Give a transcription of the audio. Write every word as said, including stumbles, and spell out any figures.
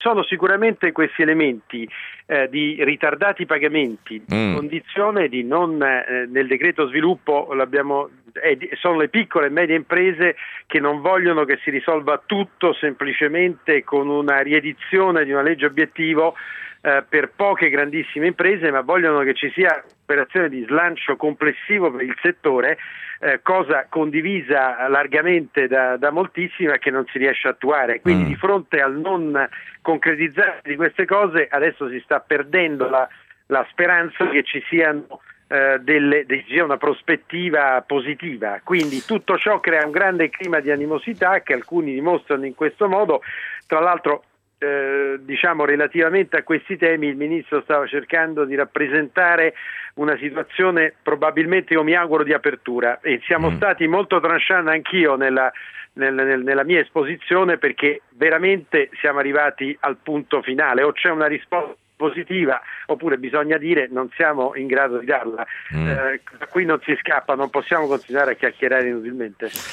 Sono sicuramente questi elementi eh, di ritardati pagamenti, Mm. condizione di non, eh, nel decreto sviluppo l'abbiamo, eh, sono le piccole e medie imprese che non vogliono che si risolva tutto semplicemente con una riedizione di una legge obiettivo eh, per poche grandissime imprese, ma vogliono che ci sia un'operazione di slancio complessivo per il settore, eh, cosa condivisa largamente da, da moltissimi, ma che non si riesce a attuare. Quindi Mm. di fronte al non concretizzare di queste cose adesso si sta perdendo la, la speranza che ci siano eh, delle, de, sia una prospettiva positiva. Quindi tutto ciò crea un grande clima di animosità che alcuni dimostrano in questo modo. Tra l'altro eh, diciamo relativamente a questi temi il Ministro stava cercando di rappresentare una situazione probabilmente, io mi auguro, di apertura, e siamo Mm. stati molto tranchant anch'io nella Nel, nel, nella mia esposizione, perché veramente siamo arrivati al punto finale: o c'è una risposta positiva oppure bisogna dire non siamo in grado di darla. Mm. Eh, da qui non si scappa, non possiamo continuare a chiacchierare inutilmente.